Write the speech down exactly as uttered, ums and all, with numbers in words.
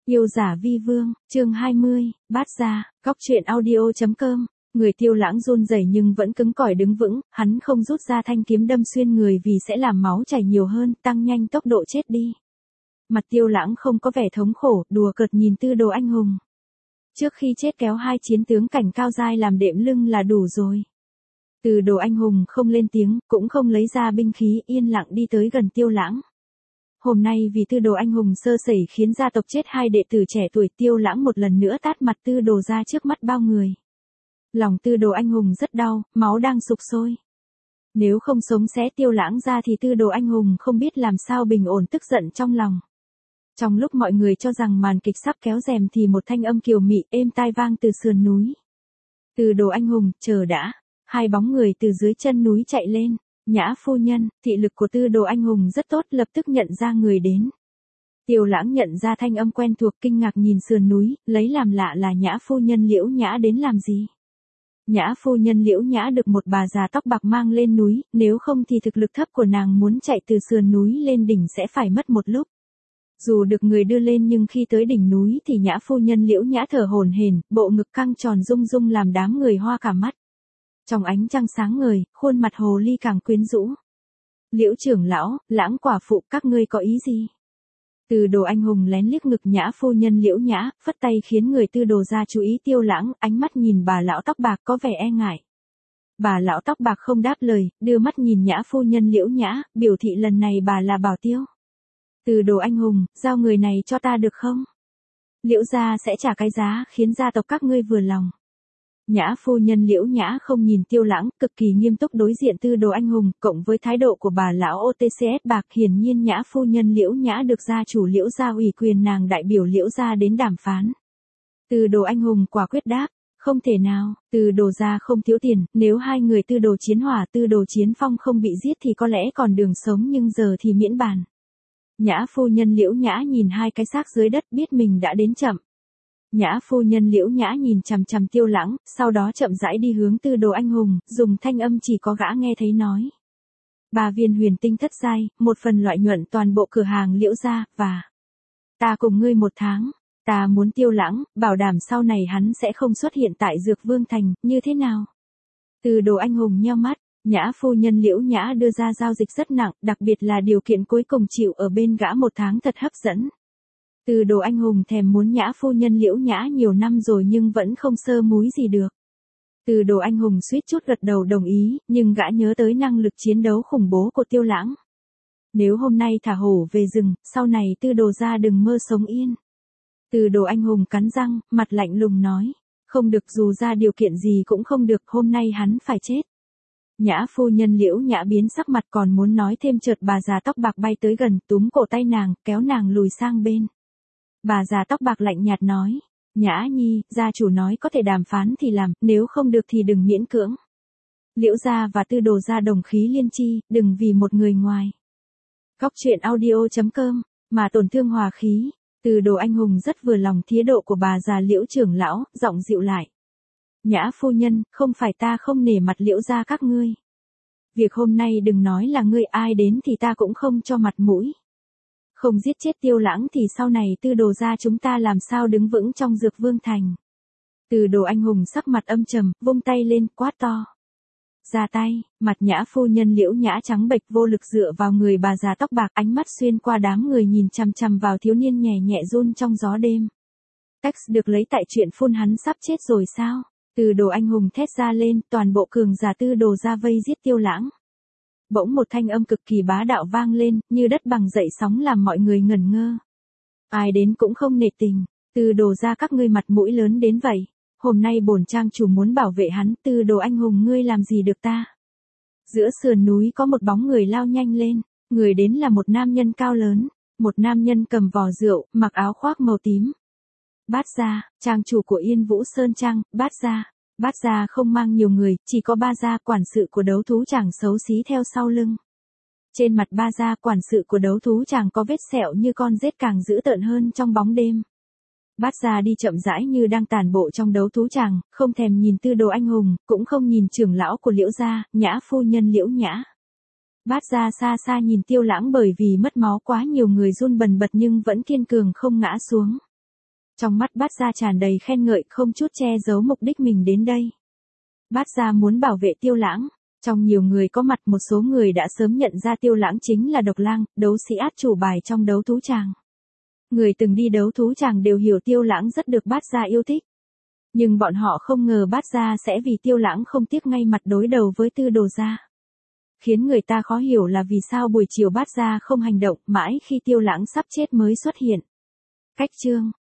Yêu giả vi vương, chương hai mươi, bát gia, góc truyện audio chấm com. Người Tiêu Lãng run rẩy nhưng vẫn cứng cỏi đứng vững, hắn không rút ra thanh kiếm đâm xuyên người vì sẽ làm máu chảy nhiều hơn, tăng nhanh tốc độ chết đi. Mặt Tiêu Lãng không có vẻ thống khổ, đùa cợt nhìn Tư Đồ anh hùng. Trước khi chết kéo hai chiến tướng cảnh cao giai làm đệm lưng là đủ rồi. Tư Đồ anh hùng không lên tiếng, cũng không lấy ra binh khí, yên lặng đi tới gần Tiêu Lãng. Hôm nay vì Tư Đồ anh hùng sơ sẩy khiến gia tộc chết hai đệ tử trẻ tuổi, Tiêu Lãng một lần nữa tát mặt Tư Đồ ra trước mắt bao người. Lòng Tư Đồ anh hùng rất đau, máu đang sục sôi. Nếu không sống xé Tiêu Lãng ra thì Tư Đồ anh hùng không biết làm sao bình ổn tức giận trong lòng. Trong lúc mọi người cho rằng màn kịch sắp kéo rèm thì một thanh âm kiều mị êm tai vang từ sườn núi. Tư Đồ anh hùng, chờ đã. Hai bóng người từ dưới chân núi chạy lên. Nhã phu nhân, thị lực của Tư Đồ anh hùng rất tốt, lập tức nhận ra người đến. Tiêu Lãng nhận ra thanh âm quen thuộc, kinh ngạc nhìn sườn núi, lấy làm lạ là Nhã phu nhân Liễu Nhã đến làm gì. Nhã phu nhân Liễu Nhã được một bà già tóc bạc mang lên núi, nếu không thì thực lực thấp của nàng muốn chạy từ sườn núi lên đỉnh sẽ phải mất một lúc. Dù được người đưa lên nhưng khi tới đỉnh núi thì Nhã phu nhân Liễu Nhã thở hổn hển, bộ ngực căng tròn rung rung làm đám người hoa cả mắt. Trong ánh trăng sáng ngời, khuôn mặt hồ ly càng quyến rũ. Liễu trưởng lão, Lãng quả phụ, các ngươi có ý gì? Tư Đồ anh hùng lén liếc ngực Nhã phu nhân Liễu Nhã, phất tay khiến người Tư Đồ ra chú ý Tiêu Lãng, ánh mắt nhìn bà lão tóc bạc có vẻ e ngại. Bà lão tóc bạc không đáp lời, đưa mắt nhìn Nhã phu nhân Liễu Nhã, biểu thị lần này bà là bảo tiêu. Tư Đồ anh hùng, giao người này cho ta được không? Liễu gia sẽ trả cái giá khiến gia tộc các ngươi vừa lòng. Nhã phu nhân Liễu Nhã không nhìn Tiêu Lãng, cực kỳ nghiêm túc đối diện Tư Đồ anh hùng, cộng với thái độ của bà lão ô tê xê ét bạc, hiển nhiên Nhã phu nhân Liễu Nhã được gia chủ Liễu gia ủy quyền nàng đại biểu Liễu gia đến đàm phán. Tư Đồ anh hùng quả quyết đáp, không thể nào, Tư Đồ gia không thiếu tiền, nếu hai người Tư Đồ Chiến Hỏa, Tư Đồ Chiến Phong không bị giết thì có lẽ còn đường sống, nhưng giờ thì miễn bàn. Nhã phu nhân Liễu Nhã nhìn hai cái xác dưới đất, biết mình đã đến chậm. Nhã phu nhân Liễu Nhã nhìn chằm chằm Tiêu Lãng, sau đó chậm rãi đi hướng Tư Đồ anh hùng, dùng thanh âm chỉ có gã nghe thấy nói. Ba viên huyền tinh thất giai, một phần loại nhuận toàn bộ cửa hàng Liễu gia, và ta cùng ngươi một tháng, ta muốn Tiêu Lãng, bảo đảm sau này hắn sẽ không xuất hiện tại Dược Vương Thành, như thế nào? Tư Đồ anh hùng nheo mắt, Nhã phu nhân Liễu Nhã đưa ra giao dịch rất nặng, đặc biệt là điều kiện cuối cùng chịu ở bên gã một tháng thật hấp dẫn. Tư Đồ anh hùng thèm muốn Nhã phu nhân Liễu Nhã nhiều năm rồi nhưng vẫn không sơ múi gì được. Tư Đồ anh hùng suýt chút gật đầu đồng ý, nhưng gã nhớ tới năng lực chiến đấu khủng bố của Tiêu Lãng. Nếu hôm nay thả hổ về rừng, sau này Tư Đồ gia đừng mơ sống yên. Tư Đồ anh hùng cắn răng, mặt lạnh lùng nói, không được, dù ra điều kiện gì cũng không được, hôm nay hắn phải chết. Nhã phu nhân Liễu Nhã biến sắc mặt, còn muốn nói thêm chợt bà già tóc bạc bay tới gần, túm cổ tay nàng, kéo nàng lùi sang bên. Bà già tóc bạc lạnh nhạt nói, Nhã nhi, gia chủ nói có thể đàm phán thì làm, nếu không được thì đừng miễn cưỡng. Liễu gia và Tư Đồ gia đồng khí liên chi, đừng vì một người ngoài. Góc truyện audio chấm com, mà tổn thương hòa khí. Tư Đồ anh hùng rất vừa lòng thía độ của bà già Liễu trưởng lão, giọng dịu lại. Nhã phu nhân, không phải ta không nể mặt Liễu gia các ngươi. Việc hôm nay đừng nói là ngươi, ai đến thì ta cũng không cho mặt mũi. Không giết chết Tiêu Lãng thì sau này Tư Đồ gia chúng ta làm sao đứng vững trong Dược Vương Thành. Tư Đồ anh hùng sắc mặt âm trầm, vung tay lên, quát to. Ra tay, mặt Nhã phu nhân Liễu Nhã trắng bệch vô lực dựa vào người bà già tóc bạc, ánh mắt xuyên qua đám người nhìn chằm chằm vào thiếu niên nhẹ nhẹ run trong gió đêm. Text được lấy tại truyện phun hắn sắp chết rồi sao? Tư Đồ anh hùng thét ra lên, toàn bộ cường giả Tư Đồ gia vây giết Tiêu Lãng. Bỗng một thanh âm cực kỳ bá đạo vang lên, như đất bằng dậy sóng làm mọi người ngẩn ngơ. Ai đến cũng không nể tình, Tư Đồ gia các ngươi mặt mũi lớn đến vậy. Hôm nay bổn trang chủ muốn bảo vệ hắn, Tư Đồ anh hùng ngươi làm gì được ta? Giữa sườn núi có một bóng người lao nhanh lên, người đến là một nam nhân cao lớn, một nam nhân cầm vò rượu, mặc áo khoác màu tím. Bát gia, trang chủ của Yên Vũ Sơn Trang, Bát gia. Bát gia không mang nhiều người, chỉ có ba gia quản sự của đấu thú chàng xấu xí theo sau lưng. Trên mặt ba gia quản sự của đấu thú chàng có vết sẹo như con rết càng dữ tợn hơn trong bóng đêm. Bát gia đi chậm rãi như đang tản bộ trong đấu thú chàng, không thèm nhìn Tư Đồ anh hùng, cũng không nhìn trưởng lão của Liễu gia, Nhã phu nhân Liễu Nhã. Bát gia xa xa nhìn Tiêu Lãng, bởi vì mất máu quá nhiều người run bần bật nhưng vẫn kiên cường không ngã xuống. Trong mắt Bát Gia tràn đầy khen ngợi, không chút che giấu mục đích mình đến đây. Bát Gia muốn bảo vệ Tiêu Lãng. Trong nhiều người có mặt, một số người đã sớm nhận ra Tiêu Lãng chính là Độc Lang, đấu sĩ át chủ bài trong đấu thú tràng. Người từng đi đấu thú tràng đều hiểu Tiêu Lãng rất được Bát Gia yêu thích. Nhưng bọn họ không ngờ Bát Gia sẽ vì Tiêu Lãng không tiếc ngay mặt đối đầu với Tư Đồ gia. Khiến người ta khó hiểu là vì sao buổi chiều Bát Gia không hành động, mãi khi Tiêu Lãng sắp chết mới xuất hiện. Cách chương